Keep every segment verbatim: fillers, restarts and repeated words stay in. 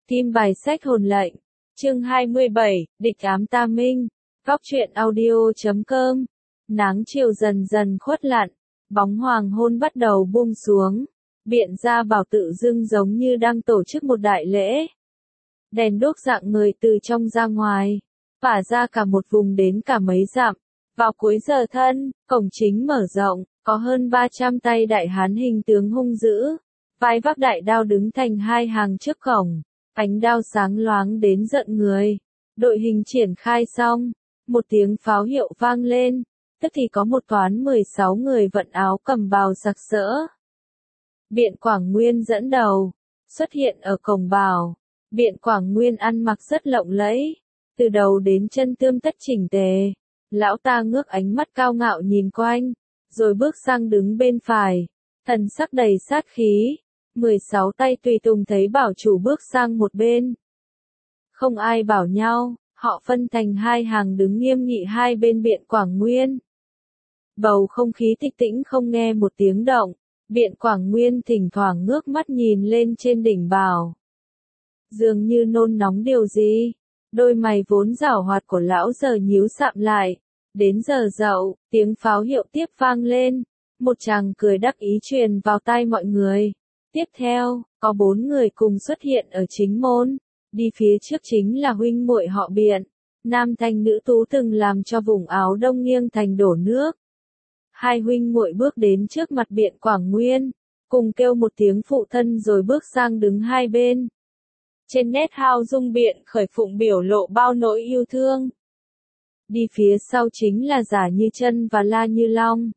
Kim bài sách hồn lệnh. Chương hai mươi bảy, địch ám ta minh. Góc truyện audio chấm com. Nắng chiều dần dần khuất lặn, bóng hoàng hôn bắt đầu buông xuống. Biện Gia Bảo tự dưng giống như đang tổ chức một đại lễ. Đèn đuốc rạng ngời từ trong ra ngoài, phả ra cả một vùng đến cả mấy dặm. Vào cuối giờ thân, cổng chính mở rộng, có hơn ba trăm tay đại hán hình tướng hung dữ, vai vác đại đao đứng thành hai hàng trước cổng, ánh đao sáng loáng đến giận người. Đội hình triển khai xong, một tiếng pháo hiệu vang lên, tức thì có một toán mười sáu người vận áo cầm bào sặc sỡ. Biện Quảng Nguyên dẫn đầu, xuất hiện ở cổng bào. Biện Quảng Nguyên ăn mặc rất lộng lẫy, từ đầu đến chân tươm tất chỉnh tề. Lão ta ngước ánh mắt cao ngạo nhìn quanh, rồi bước sang đứng bên phải, thần sắc đầy sát khí. mười sáu tay tùy tùng thấy bảo chủ bước sang một bên. Không ai bảo nhau, họ phân thành hai hàng đứng nghiêm nghị hai bên Biện Quảng Nguyên. Bầu không khí tịch tĩnh không nghe một tiếng động, Biện Quảng Nguyên thỉnh thoảng ngước mắt nhìn lên trên đỉnh bào. Dường như nôn nóng điều gì, đôi mày vốn giảo hoạt của lão giờ nhíu sạm lại. Đến giờ dậu, tiếng pháo hiệu tiếp vang lên, một chàng cười đắc ý truyền vào tai mọi người. Tiếp theo, có bốn người cùng xuất hiện ở chính môn, đi phía trước chính là huynh muội họ Biện, nam thanh nữ tú từng làm cho vùng áo đông nghiêng thành đổ nước. Hai huynh muội bước đến trước mặt Biện Quảng Nguyên, cùng kêu một tiếng phụ thân rồi bước sang đứng hai bên. Trên nét hao dung Biện khởi phụng biểu lộ bao nỗi yêu thương. Đi phía sau chính là Giả Như Chân và La Như Long.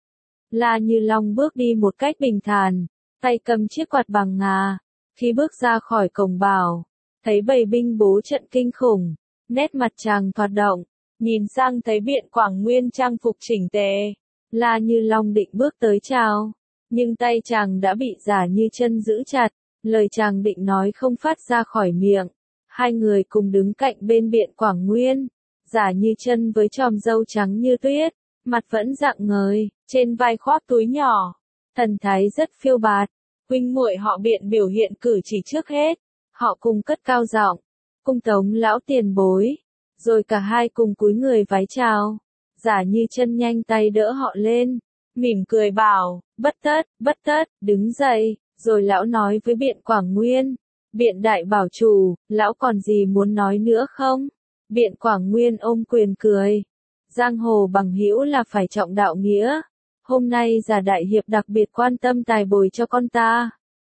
La Như Long bước đi một cách bình thản, tay cầm chiếc quạt bằng ngà. Khi bước ra khỏi cổng bào, thấy bầy binh bố trận kinh khủng, nét mặt chàng thoạt động, nhìn sang thấy Biện Quảng Nguyên trang phục chỉnh tề. La Như Long định bước tới chào, nhưng tay chàng đã bị Giả Như Chân giữ chặt, lời chàng định nói không phát ra khỏi miệng. Hai người cùng đứng cạnh bên Biện Quảng Nguyên. Giả Như Chân với chòm râu trắng như tuyết, mặt vẫn rạng ngời, trên vai khoác túi nhỏ, thần thái rất phiêu bạt. Huynh muội họ Biện biểu hiện cử chỉ trước hết, họ cùng cất cao giọng, cung tống lão tiền bối, rồi cả hai cùng cúi người vái chào. Giả Như Chân nhanh tay đỡ họ lên, mỉm cười bảo, bất tất, bất tất, đứng dậy, rồi lão nói với Biện Quảng Nguyên, Biện đại bảo chủ, lão còn gì muốn nói nữa không? Biện Quảng Nguyên ôm quyền cười. Giang hồ bằng hữu là phải trọng đạo nghĩa. Hôm nay Giả đại hiệp đặc biệt quan tâm tài bồi cho con ta.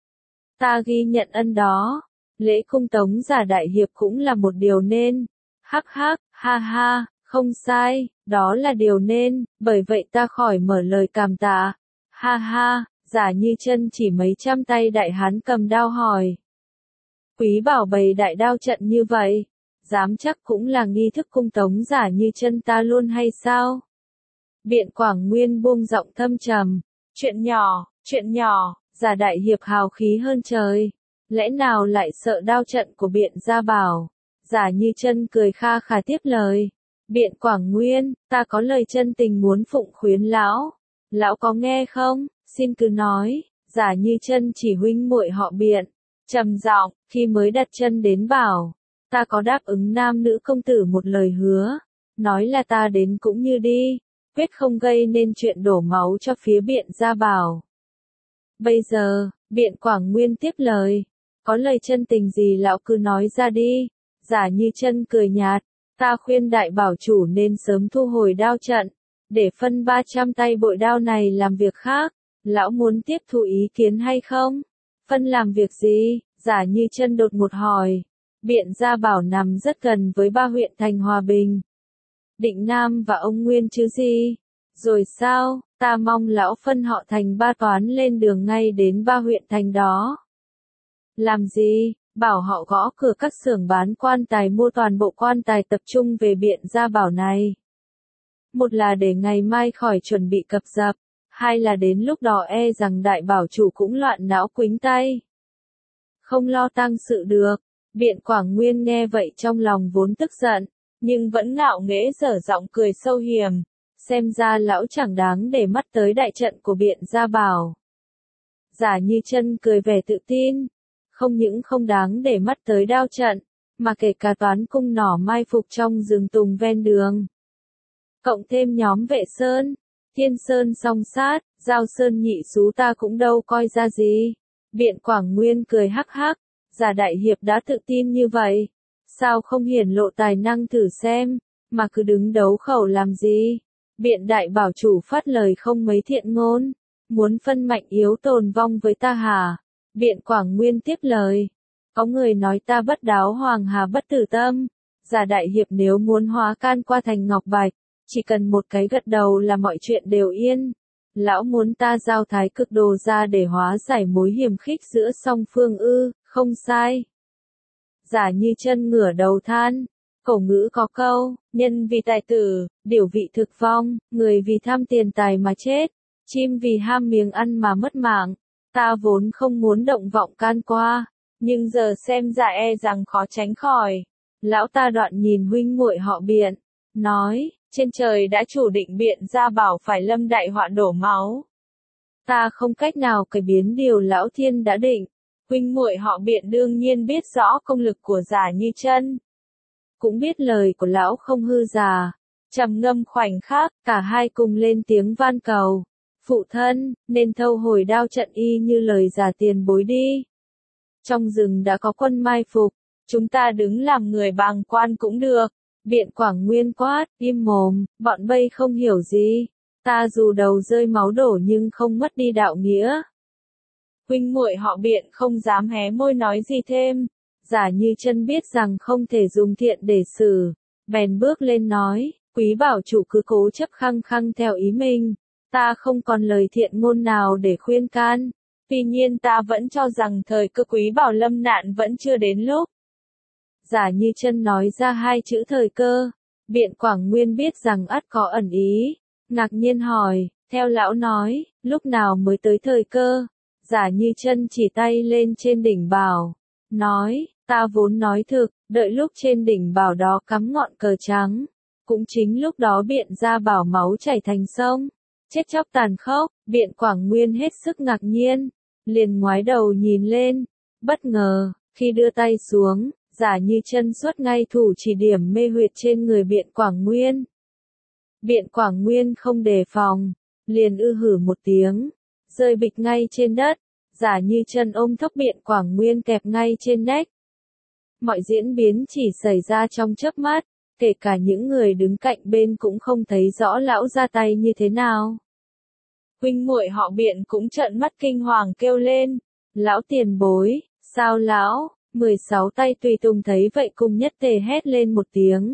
Ta ghi nhận ân đó. Lễ cung tống Giả đại hiệp cũng là một điều nên. Hắc hắc, ha ha, không sai, đó là điều nên, bởi vậy ta khỏi mở lời cảm tạ. Ha ha, Giả Như Chân chỉ mấy trăm tay đại hán cầm đao hỏi. Quý bảo bày đại đao trận như vậy, dám chắc cũng là nghi thức cung tống Giả Như Chân ta luôn hay sao? Biện Quảng Nguyên buông giọng thâm trầm, chuyện nhỏ, chuyện nhỏ, Giả đại hiệp hào khí hơn trời, lẽ nào lại sợ đao trận của Biện Gia Bảo? Giả Như Chân cười kha khà tiếp lời, Biện Quảng Nguyên, ta có lời chân tình muốn phụng khuyến lão, lão có nghe không? Xin cứ nói. Giả Như Chân chỉ huynh muội họ Biện, trầm giọng, khi mới đặt chân đến Bảo, ta có đáp ứng nam nữ công tử một lời hứa, nói là ta đến cũng như đi, quyết không gây nên chuyện đổ máu cho phía Biện Gia Bảo. Bây giờ, Biện Quảng Nguyên tiếp lời, có lời chân tình gì lão cứ nói ra đi. Giả Như Chân cười nhạt, ta khuyên đại bảo chủ nên sớm thu hồi đao trận, để phân ba trăm tay bội đao này làm việc khác. Lão muốn tiếp thu ý kiến hay không? Phân làm việc gì? Giả Như Chân đột ngột hỏi. Biện Gia Bảo nằm rất gần với ba huyện thành Hòa Bình, Định Nam và Ông Nguyên chứ gì? Rồi sao? Ta mong lão phân họ thành ba toán lên đường ngay đến ba huyện thành đó. Làm gì? Bảo họ gõ cửa các xưởng bán quan tài mua toàn bộ quan tài tập trung về Biện Gia Bảo này. Một là để ngày mai khỏi chuẩn bị cập dập, hai là đến lúc đó e rằng đại bảo chủ cũng loạn não quính tay. Không lo tang sự được. Biện Quảng Nguyên nghe vậy trong lòng vốn tức giận, nhưng vẫn ngạo nghễ dở giọng cười sâu hiểm, xem ra lão chẳng đáng để mắt tới đại trận của Biện Gia Bảo. Giả Như Chân cười vẻ tự tin, không những không đáng để mắt tới đao trận, mà kể cả toán cung nỏ mai phục trong rừng tùng ven đường. Cộng thêm nhóm Vệ Sơn, Thiên Sơn song sát, Giao Sơn nhị xú ta cũng đâu coi ra gì. Biện Quảng Nguyên cười hắc hắc, Giả đại hiệp đã tự tin như vậy, sao không hiển lộ tài năng thử xem, mà cứ đứng đấu khẩu làm gì? Biện đại bảo chủ phát lời không mấy thiện ngôn, muốn phân mạnh yếu tồn vong với ta hả? Biện Quảng Nguyên tiếp lời, có người nói ta bất đáo hoàng hà bất tử tâm, Giả đại hiệp nếu muốn hóa can qua thành ngọc bạch, chỉ cần một cái gật đầu là mọi chuyện đều yên. Lão muốn ta giao thái cực đồ ra để hóa giải mối hiềm khích giữa song phương ư, không sai. Giả Như Chân ngửa đầu than, cổ ngữ có câu, nhân vì tài tử, điểu vị thực vong, người vì tham tiền tài mà chết, chim vì ham miếng ăn mà mất mạng. Ta vốn không muốn động vọng can qua, nhưng giờ xem ra e rằng khó tránh khỏi. Lão ta đoạn nhìn huynh muội họ Biện, nói, trên trời đã chủ định Biện gia bảo phải lâm đại họa đổ máu. Ta không cách nào cải biến điều lão thiên đã định. Huynh muội họ Biện đương nhiên biết rõ công lực của Giả Như Chân, cũng biết lời của lão không hư giả. Trầm ngâm khoảnh khắc, cả hai cùng lên tiếng van cầu. Phụ thân, nên thâu hồi đao trận y như lời Giả tiền bối đi. Trong rừng đã có quân mai phục, chúng ta đứng làm người bàng quan cũng được. Biện Quảng Nguyên quát, im mồm, bọn bây không hiểu gì. Ta dù đầu rơi máu đổ nhưng không mất đi đạo nghĩa. Huynh muội họ Biện không dám hé môi nói gì thêm. Giả Như Chân biết rằng không thể dùng thiện để xử, bèn bước lên nói, quý bảo chủ cứ cố chấp khăng khăng theo ý mình, ta không còn lời thiện ngôn nào để khuyên can. Tuy nhiên ta vẫn cho rằng thời cơ quý bảo lâm nạn vẫn chưa đến lúc. Giả Như Chân nói ra hai chữ thời cơ, Biện Quảng Nguyên biết rằng ắt có ẩn ý, ngạc nhiên hỏi, theo lão nói, lúc nào mới tới thời cơ? Giả Như Chân chỉ tay lên trên đỉnh bào, nói, ta vốn nói thực, đợi lúc trên đỉnh bào đó cắm ngọn cờ trắng, cũng chính lúc đó Biện gia bảo máu chảy thành sông, chết chóc tàn khốc. Biện Quảng Nguyên hết sức ngạc nhiên, liền ngoái đầu nhìn lên, bất ngờ, khi đưa tay xuống, Giả Như Chân xuất ngay thủ chỉ điểm mê huyệt trên người Biện Quảng Nguyên. Biện Quảng Nguyên không đề phòng, liền ư hử một tiếng, rơi bịch ngay trên đất. Giả Như Chân ôm thốc Biện Quảng Nguyên kẹp ngay trên nách. Mọi diễn biến chỉ xảy ra trong chớp mắt, kể cả những người đứng cạnh bên cũng không thấy rõ lão ra tay như thế nào. Huynh muội họ Biện cũng trợn mắt kinh hoàng kêu lên, lão tiền bối, sao lão? mười sáu tay tùy tùng thấy vậy cùng nhất tề hét lên một tiếng.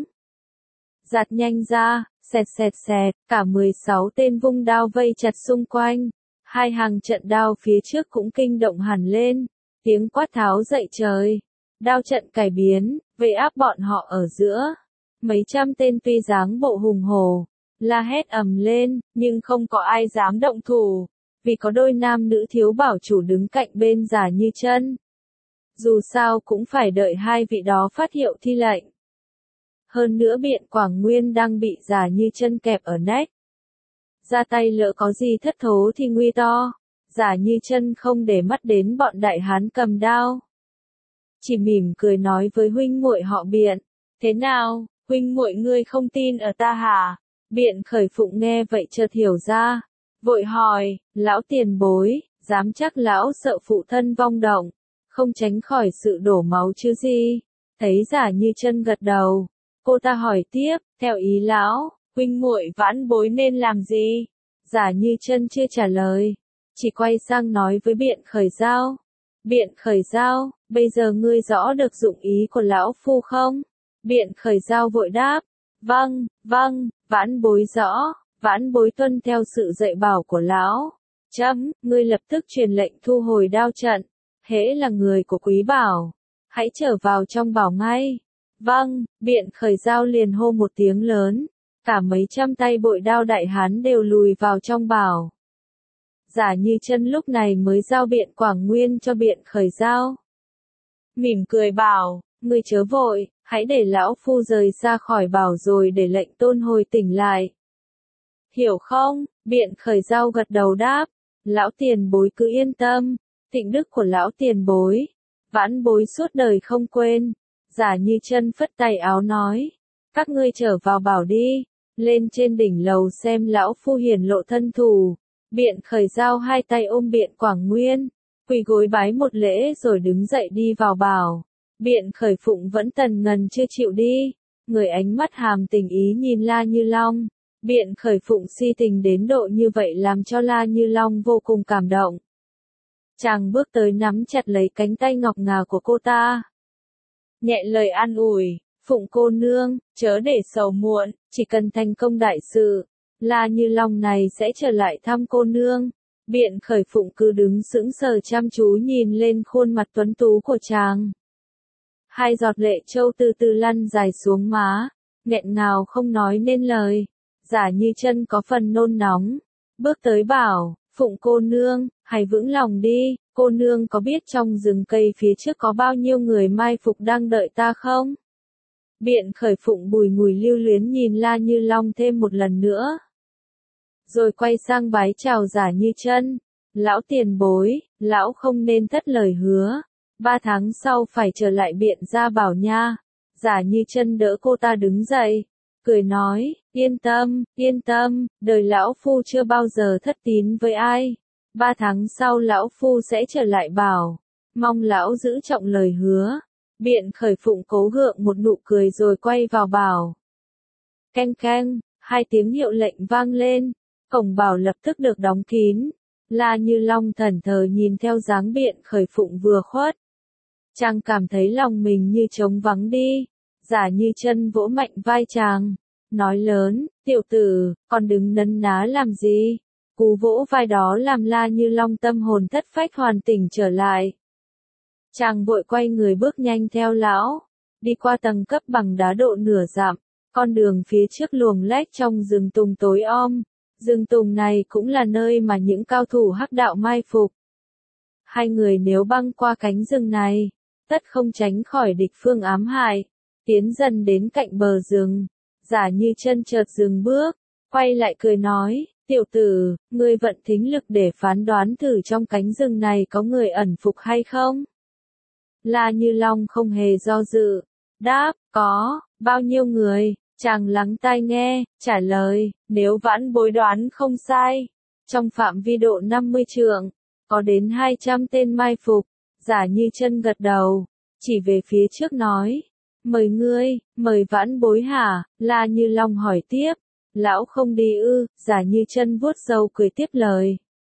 Giạt nhanh ra, xẹt xẹt xẹt, cả mười sáu tên vung đao vây chặt xung quanh. Hai hàng trận đao phía trước cũng kinh động hẳn lên, tiếng quát tháo dậy trời. Đao trận cải biến, vây áp bọn họ ở giữa. Mấy trăm tên tuy dáng bộ hùng hổ, la hét ầm lên, nhưng không có ai dám động thủ, vì có đôi nam nữ thiếu bảo chủ đứng cạnh bên Giả Như Chân. Dù sao cũng phải đợi hai vị đó phát hiệu thi lệnh. Hơn nữa Biện Quảng Nguyên đang bị Giả Như Chân kẹp ở nách. Ra tay lỡ có gì thất thố thì nguy to. Giả Như Chân không để mắt đến bọn đại hán cầm đao, chỉ mỉm cười nói với huynh muội họ Biện, thế nào, huynh muội ngươi không tin ở ta hả? Biện Khởi Phụng nghe vậy chợt hiểu ra, vội hỏi, lão tiền bối, dám chắc lão sợ phụ thân vong động, không tránh khỏi sự đổ máu chứ gì? Thấy Giả Như Chân gật đầu, cô ta hỏi tiếp, theo ý lão, huynh muội vãn bối nên làm gì? Giả Như Chân chưa trả lời, chỉ quay sang nói với Biện Khởi Giao. Biện Khởi Giao, bây giờ ngươi rõ được dụng ý của lão phu không? Biện Khởi Giao vội đáp, vâng, vâng, vãn bối rõ, vãn bối tuân theo sự dạy bảo của lão. Chấm, ngươi lập tức truyền lệnh thu hồi đao trận, hễ là người của quý bảo, hãy trở vào trong bảo ngay. Vâng, Biện Khởi Giao liền hô một tiếng lớn, cả mấy trăm tay bội đao đại hán đều lùi vào trong bảo. Giả Như Chân lúc này mới giao Biện Quảng Nguyên cho Biện Khởi Giao. Mỉm cười bảo, ngươi chớ vội, hãy để lão phu rời xa khỏi bảo rồi để lệnh tôn hồi tỉnh lại. Hiểu không? Biện Khởi Giao gật đầu đáp, lão tiền bối cứ yên tâm, tịnh đức của lão tiền bối, Vãn Bối suốt đời không quên. Giả Như Chân phất tay áo nói, các ngươi trở vào bảo đi, lên trên đỉnh lầu xem lão phu hiển lộ thân thủ. Biện Khởi giao hai tay ôm Biện Quảng Nguyên, quỳ gối bái một lễ rồi đứng dậy đi vào bảo. Biện Khởi Phụng vẫn tần ngần chưa chịu đi, người ánh mắt hàm tình ý nhìn La Như Long. Biện Khởi Phụng si tình đến độ như vậy làm cho La Như Long vô cùng cảm động. Chàng bước tới nắm chặt lấy cánh tay ngọc ngà của cô ta. Nhẹ lời an ủi, Phụng cô nương, chớ để sầu muộn, chỉ cần thành công đại sự, La Như Long này sẽ trở lại thăm cô nương. Biện Khởi Phụng cứ đứng sững sờ chăm chú nhìn lên khuôn mặt tuấn tú của chàng. Hai giọt lệ trâu từ từ lăn dài xuống má, nghẹn ngào không nói nên lời. Giả Như Chân có phần nôn nóng, bước tới bảo, Phụng cô nương, hãy vững lòng đi, cô nương có biết trong rừng cây phía trước có bao nhiêu người mai phục đang đợi ta không? Biện Khởi Phụng bùi ngùi lưu luyến nhìn La Như Long thêm một lần nữa. Rồi quay sang bái chào Giả Như Chân, lão tiền bối, lão không nên thất lời hứa, ba tháng sau phải trở lại Biện gia bảo nha. Giả Như Chân đỡ cô ta đứng dậy, cười nói, yên tâm, yên tâm, đời lão phu chưa bao giờ thất tín với ai. Ba tháng sau lão phu sẽ trở lại bảo, mong lão giữ trọng lời hứa. Biện Khởi Phụng cố gượng một nụ cười rồi quay vào bảo. Keng keng, hai tiếng hiệu lệnh vang lên, cổng bảo lập tức được đóng kín. La Như Long thẫn thờ nhìn theo dáng Biện Khởi Phụng vừa khuất. Chàng cảm thấy lòng mình như trống vắng đi. Giả Như Chân vỗ mạnh vai chàng, nói lớn, tiểu tử, còn đứng nấn ná làm gì? Cú vỗ vai đó làm La Như Long tâm hồn thất phách hoàn tỉnh trở lại. Chàng vội quay người bước nhanh theo lão, đi qua tầng cấp bằng đá độ nửa dặm, con đường phía trước luồng lách trong rừng tùng tối om. Rừng tùng này cũng là nơi mà những cao thủ hắc đạo mai phục. Hai người nếu băng qua cánh rừng này, tất không tránh khỏi địch phương ám hại. Tiến dần đến cạnh bờ rừng, Giả Như Chân chợt dừng bước, quay lại cười nói, tiểu tử, ngươi vận thính lực để phán đoán thử trong cánh rừng này có người ẩn phục hay không? La Như Long không hề do dự, đáp, có, bao nhiêu người? Chàng lắng tai nghe, trả lời, nếu Vãn Bối đoán không sai, trong phạm vi độ năm mươi trượng, có đến hai trăm tên mai phục. Giả Như Chân gật đầu, chỉ về phía trước nói, mời ngươi, mời Vãn Bối hả? La Như Long hỏi tiếp, lão không đi ư? Giả Như Chân vuốt râu cười tiếp lời,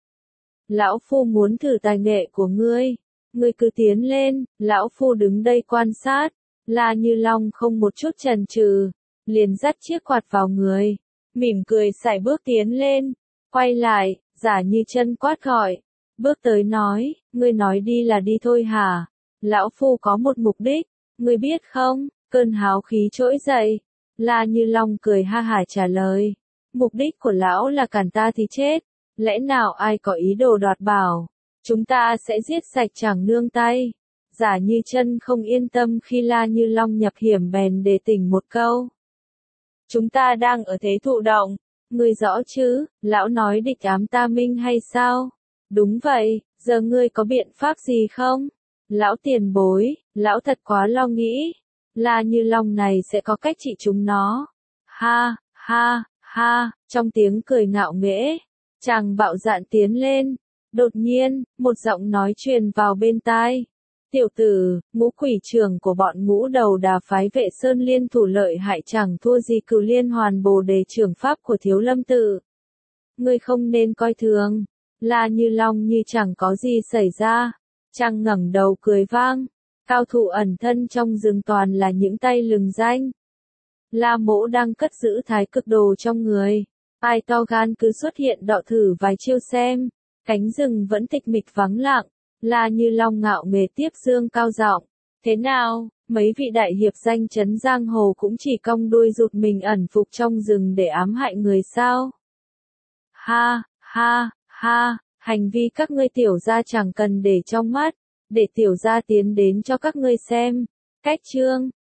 lão phu muốn thử tài nghệ của ngươi, ngươi cứ tiến lên, lão phu đứng đây quan sát. La Như Long không một chút chần chừ, liền dắt chiếc quạt vào người, mỉm cười sải bước tiến lên, quay lại, Giả Như Chân quát gọi, bước tới nói, ngươi nói đi là đi thôi hả? Lão phu có một mục đích, ngươi biết không? Cơn háo khí trỗi dậy. La Như Long cười ha hả trả lời, mục đích của lão là cản ta thì chết, lẽ nào ai có ý đồ đoạt bảo, chúng ta sẽ giết sạch chẳng nương tay. Giả Như Chân không yên tâm khi La Như Long nhập hiểm bèn đề tỉnh một câu. Chúng ta đang ở thế thụ động, ngươi rõ chứ? Lão nói địch ám ta minh hay sao? Đúng vậy, giờ ngươi có biện pháp gì không? Lão tiền bối, lão thật quá lo nghĩ. La Như Long này sẽ có cách trị chúng nó. Ha, ha, ha, trong tiếng cười ngạo nghễ, chàng bạo dạn tiến lên. Đột nhiên, một giọng nói truyền vào bên tai. Tiểu tử, ngũ quỷ trưởng của bọn ngũ đầu đà phái Vệ Sơn liên thủ lợi hại chẳng thua gì Cửu Liên Hoàn Bồ Đề trưởng pháp của Thiếu Lâm Tự. Ngươi không nên coi thường. La Như Long như chẳng có gì xảy ra. Chàng ngẩng đầu cười vang. Cao thủ ẩn thân trong rừng toàn là những tay lừng danh. La Mỗ đang cất giữ thái cực đồ trong người. Ai to gan cứ xuất hiện đọ thử vài chiêu xem. Cánh rừng vẫn tịch mịch vắng lặng. La Như Long ngạo nghễ tiếp dương cao giọng. Thế nào, mấy vị đại hiệp danh chấn giang hồ cũng chỉ cong đuôi rụt mình ẩn phục trong rừng để ám hại người sao? Ha, ha, ha, hành vi các ngươi tiểu gia chẳng cần để trong mắt, để tiểu gia tiến đến cho các ngươi xem. Cách chương